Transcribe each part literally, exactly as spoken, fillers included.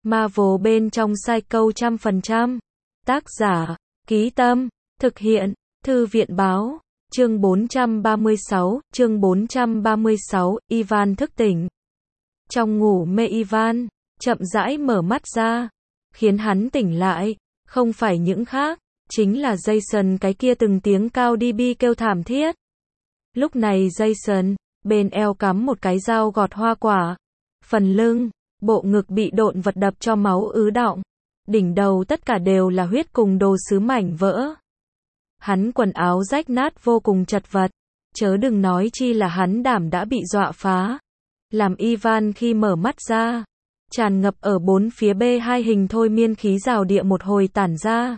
Marvel bên trong Psycho trăm phần trăm. Tác giả, Ký Tâm, thực hiện, Thư viện báo, chương bốn trăm ba mươi sáu, chương bốn trăm ba mươi sáu, Ivan thức tỉnh. Trong ngủ mê Ivan, chậm rãi mở mắt ra, khiến hắn tỉnh lại, không phải những khác, chính là Jason cái kia từng tiếng cao đi bi kêu thảm thiết. Lúc này Jason, bên eo cắm một cái dao gọt hoa quả, phần lưng, bộ ngực bị độn vật đập cho máu ứ đọng, đỉnh đầu tất cả đều là huyết cùng đồ sứ mảnh vỡ. Hắn quần áo rách nát vô cùng chật vật, chớ đừng nói chi là hắn đảm đã bị dọa phá. Làm Ivan khi mở mắt ra, tràn ngập ở bốn phía B hai hình thôi miên khí rào địa một hồi tản ra.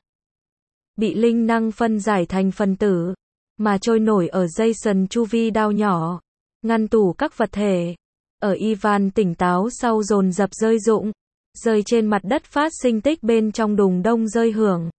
Bị linh năng phân giải thành phần tử, mà trôi nổi ở Jason chu vi đao nhỏ, ngăn tủ các vật thể. Ở Ivan tỉnh táo sau dồn dập rơi rụng, rơi trên mặt đất phát sinh tích bên trong đùng đông rơi hưởng.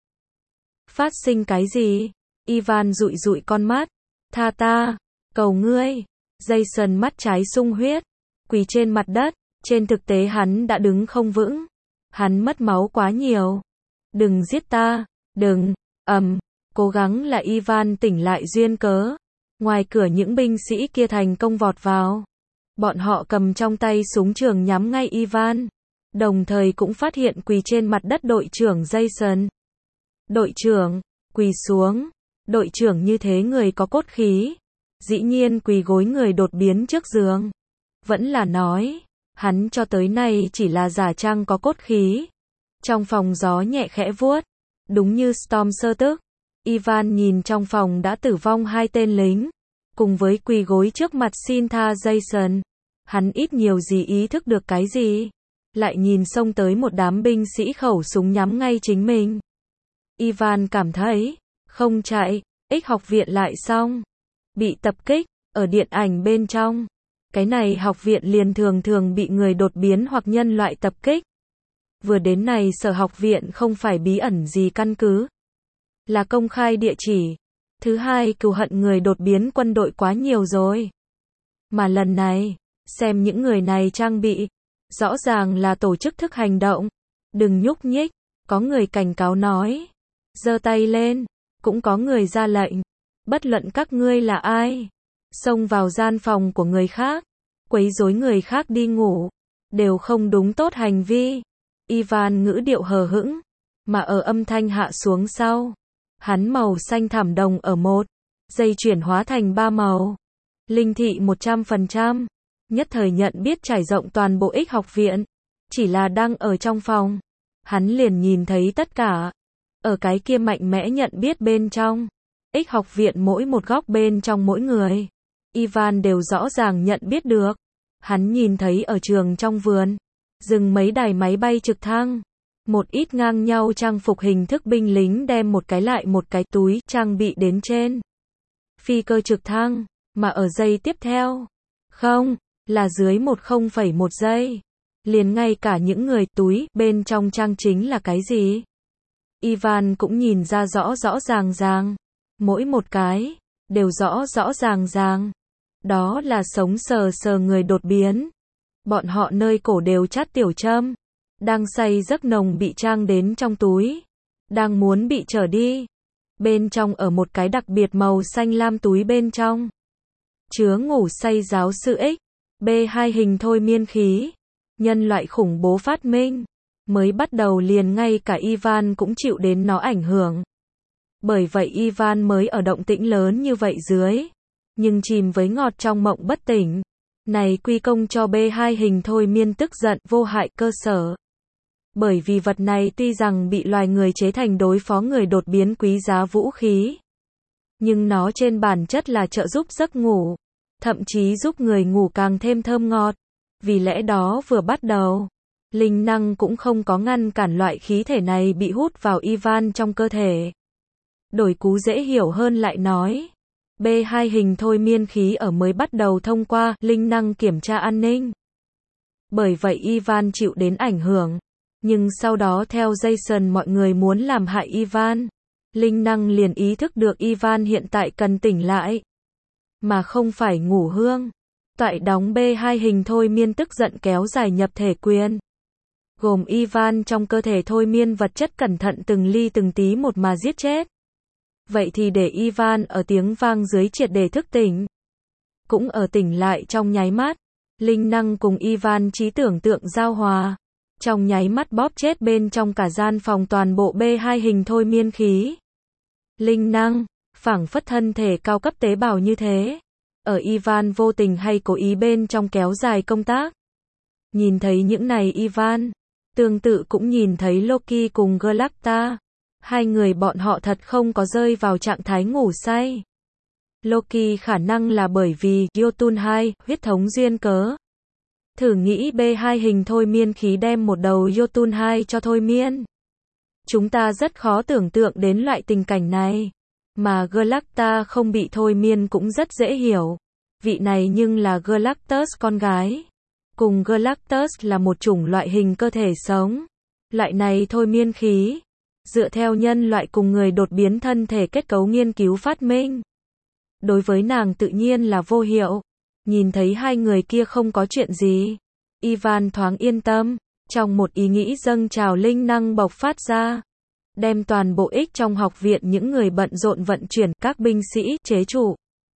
Phát sinh cái gì? Ivan dụi dụi con mắt. Tha ta, cầu ngươi. Jason mắt trái sung huyết, quỳ trên mặt đất, trên thực tế hắn đã đứng không vững. Hắn mất máu quá nhiều. Đừng giết ta, đừng, ầm, cố gắng là Ivan tỉnh lại duyên cớ. Ngoài cửa những binh sĩ kia thành công vọt vào. Bọn họ cầm trong tay súng trường nhắm ngay Ivan, đồng thời cũng phát hiện quỳ trên mặt đất đội trưởng Jason. Đội trưởng, quỳ xuống. Đội trưởng như thế người có cốt khí. Dĩ nhiên quỳ gối người đột biến trước giường. Vẫn là nói, hắn cho tới nay chỉ là giả trang có cốt khí. Trong phòng gió nhẹ khẽ vuốt, đúng như Storm sơ tức. Ivan nhìn trong phòng đã tử vong hai tên lính, cùng với quỳ gối trước mặt xin tha Jason. Hắn ít nhiều gì ý thức được cái gì. Lại nhìn xông tới một đám binh sĩ khẩu súng nhắm ngay chính mình. Ivan cảm thấy, không chạy, X học viện lại xong. Bị tập kích, ở điện ảnh bên trong. Cái này học viện liền thường thường bị người đột biến hoặc nhân loại tập kích. Vừa đến này sở học viện không phải bí ẩn gì căn cứ. Là công khai địa chỉ. Thứ hai, cừu hận người đột biến quân đội quá nhiều rồi. Mà lần này, xem những người này trang bị, rõ ràng là tổ chức thức hành động. Đừng nhúc nhích, có người cảnh cáo nói. Giơ tay lên, cũng có người ra lệnh. Bất luận các ngươi là ai, xông vào gian phòng của người khác, quấy rối người khác đi ngủ, đều không đúng tốt hành vi. Ivan ngữ điệu hờ hững, mà ở âm thanh hạ xuống sau, hắn màu xanh thảm đồng ở một giây chuyển hóa thành ba màu. Linh thị một trăm phần trăm, nhất thời nhận biết trải rộng toàn bộ X học viện, chỉ là đang ở trong phòng, hắn liền nhìn thấy tất cả. Ở cái kia mạnh mẽ nhận biết bên trong X học viện mỗi một góc bên trong mỗi người, Ivan đều rõ ràng nhận biết được. Hắn nhìn thấy ở trường trong vườn, dừng mấy đài máy bay trực thăng, một ít ngang nhau trang phục hình thức binh lính đem một cái lại một cái túi trang bị đến trên phi cơ trực thăng, mà ở giây tiếp theo, không, là dưới một không phẩy một giây, liền ngay cả những người túi bên trong trang chính là cái gì, Ivan cũng nhìn ra rõ rõ ràng ràng. Mỗi một cái, đều rõ rõ ràng ràng. Đó là sống sờ sờ người đột biến. Bọn họ nơi cổ đều chát tiểu châm. Đang say giấc nồng bị trang đến trong túi. Đang muốn bị trở đi. Bên trong ở một cái đặc biệt màu xanh lam túi bên trong. Chứa ngủ say giáo sư X. B hai hình thôi miên khí. Nhân loại khủng bố phát minh. Mới bắt đầu liền ngay cả Ivan cũng chịu đến nó ảnh hưởng. Bởi vậy Ivan mới ở động tĩnh lớn như vậy dưới. Nhưng chìm với ngọt trong mộng bất tỉnh. Này quy công cho B hai hình thôi miên tức giận vô hại cơ sở. Bởi vì vật này tuy rằng bị loài người chế thành đối phó người đột biến quý giá vũ khí. Nhưng nó trên bản chất là trợ giúp giấc ngủ. Thậm chí giúp người ngủ càng thêm thơm ngọt. Vì lẽ đó vừa bắt đầu, linh năng cũng không có ngăn cản loại khí thể này bị hút vào Ivan trong cơ thể. Đổi cú dễ hiểu hơn lại nói, B hai hình thôi miên khí ở mới bắt đầu thông qua linh năng kiểm tra an ninh. Bởi vậy Ivan chịu đến ảnh hưởng, nhưng sau đó theo Jason mọi người muốn làm hại Ivan, linh năng liền ý thức được Ivan hiện tại cần tỉnh lại, mà không phải ngủ hương. Toại đóng B hai hình thôi miên tức giận kéo dài nhập thể quyền. gồm Ivan trong cơ thể thôi miên vật chất cẩn thận từng ly từng tí một mà giết chết. Vậy thì để Ivan ở tiếng vang dưới triệt để thức tỉnh. Cũng ở tỉnh lại trong nháy mắt, linh năng cùng Ivan trí tưởng tượng giao hòa. Trong nháy mắt bóp chết bên trong cả gian phòng toàn bộ B hai hình thôi miên khí. Linh năng, phảng phất thân thể cao cấp tế bào như thế. Ở Ivan vô tình hay cố ý bên trong kéo dài công tác. Nhìn thấy những này Ivan, tương tự cũng nhìn thấy Loki cùng Galacta. Hai người bọn họ thật không có rơi vào trạng thái ngủ say. Loki khả năng là bởi vì Jotun hai, huyết thống duyên cớ. Thử nghĩ B hai hình thôi miên khí đem một đầu Jotun hai cho thôi miên. Chúng ta rất khó tưởng tượng đến loại tình cảnh này. Mà Galacta không bị thôi miên cũng rất dễ hiểu. Vị này nhưng là Galactus con gái. Cùng Galactus là một chủng loại hình cơ thể sống. Loại này thôi miên khí. Dựa theo nhân loại cùng người đột biến thân thể kết cấu nghiên cứu phát minh. Đối với nàng tự nhiên là vô hiệu. Nhìn thấy hai người kia không có chuyện gì. Ivan thoáng yên tâm. Trong một ý nghĩ dâng trào linh năng bộc phát ra. Đem toàn bộ ích trong học viện những người bận rộn vận chuyển các binh sĩ chế trụ.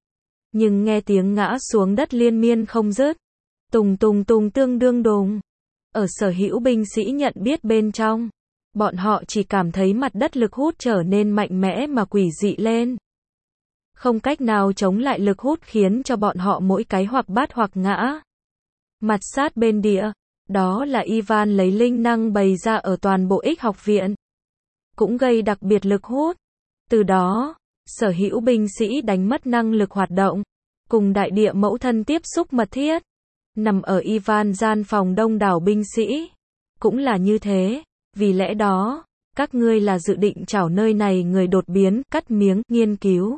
Nhưng nghe tiếng ngã xuống đất liên miên không dứt. Tùng tùng tùng tương đương đùng. Ở sở hữu binh sĩ nhận biết bên trong. Bọn họ chỉ cảm thấy mặt đất lực hút trở nên mạnh mẽ mà quỷ dị lên. Không cách nào chống lại lực hút khiến cho bọn họ mỗi cái hoặc bát hoặc ngã. Mặt sát bên địa. Đó là Ivan lấy linh năng bày ra ở toàn bộ ích học viện. Cũng gây đặc biệt lực hút. Từ đó, sở hữu binh sĩ đánh mất năng lực hoạt động. Cùng đại địa mẫu thân tiếp xúc mật thiết. Nằm ở Ivan gian phòng đông đảo binh sĩ. Cũng là như thế. Vì lẽ đó, các ngươi là dự định trảo nơi này người đột biến, cắt miếng, nghiên cứu.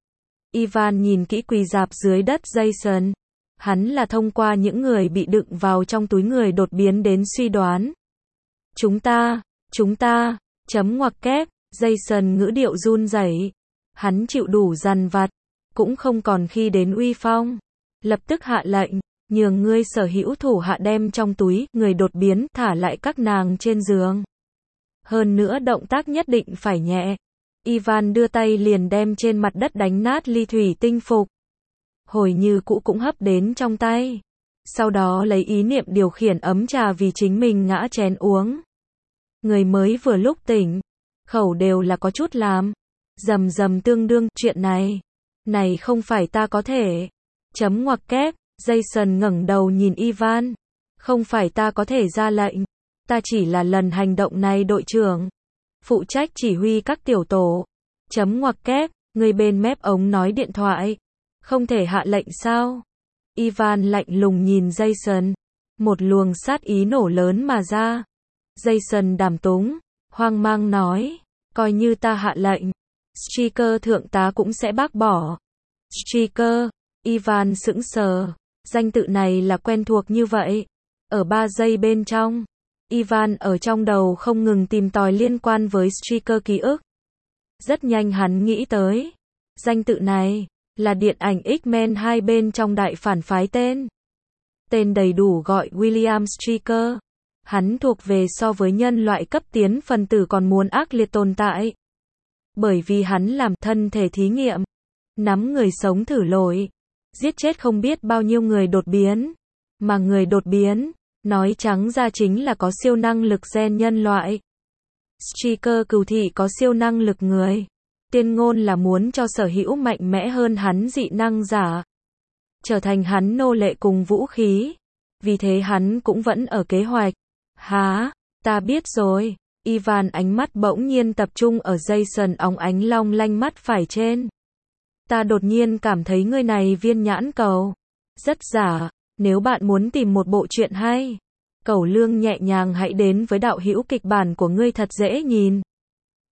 Ivan nhìn kỹ quỳ rạp dưới đất Jason. Hắn là thông qua những người bị đựng vào trong túi người đột biến đến suy đoán. Chúng ta, chúng ta, chấm ngoặc kép, Jason ngữ điệu run rẩy. Hắn chịu đủ dằn vặt, cũng không còn khi đến uy phong. Lập tức hạ lệnh, nhường ngươi sở hữu thủ hạ đem trong túi, người đột biến, thả lại các nàng trên giường. Hơn nữa động tác nhất định phải nhẹ. Ivan đưa tay liền đem trên mặt đất đánh nát ly thủy tinh phục. Hồi như cũ cũng hấp đến trong tay. Sau đó lấy ý niệm điều khiển ấm trà vì chính mình ngã chén uống. Người mới vừa lúc tỉnh, khẩu đều là có chút làm. Rầm rầm tương đương, chuyện này. Này không phải ta có thể. Chấm ngoặc kép, Jason ngẩng đầu nhìn Ivan. Không phải ta có thể ra lệnh. Ta chỉ là lần hành động này đội trưởng. Phụ trách chỉ huy các tiểu tổ. Chấm ngoặc kép, người bên mép ống nói điện thoại. Không thể hạ lệnh sao? Ivan lạnh lùng nhìn Jason. Một luồng sát ý nổ lớn mà ra. Jason đảm túng, hoang mang nói. Coi như ta hạ lệnh. Striker thượng tá cũng sẽ bác bỏ. Striker, Ivan sững sờ. Danh tự này là quen thuộc như vậy. Ở ba giây bên trong. Ivan ở trong đầu không ngừng tìm tòi liên quan với Striker ký ức. Rất nhanh hắn nghĩ tới. Danh tự này là điện ảnh X-Men hai bên trong đại phản phái tên. Tên đầy đủ gọi William Striker. Hắn thuộc về so với nhân loại cấp tiến phần tử còn muốn ác liệt tồn tại. Bởi vì hắn làm thân thể thí nghiệm. Nắm người sống thử lỗi. Giết chết không biết bao nhiêu người đột biến. Mà người đột biến, nói trắng ra chính là có siêu năng lực gen nhân loại. Striker cừu thị có siêu năng lực người. Tiên ngôn là muốn cho sở hữu mạnh mẽ hơn hắn dị năng giả. Trở thành hắn nô lệ cùng vũ khí. Vì thế hắn cũng vẫn ở kế hoạch. Hả? Ta biết rồi. Ivan ánh mắt bỗng nhiên tập trung ở Jason óng ánh long lanh mắt phải trên. Ta đột nhiên cảm thấy người này viên nhãn cầu. Rất giả. Nếu bạn muốn tìm một bộ truyện hay, Cẩu Lương nhẹ nhàng hãy đến với đạo hữu kịch bản của ngươi thật dễ nhìn.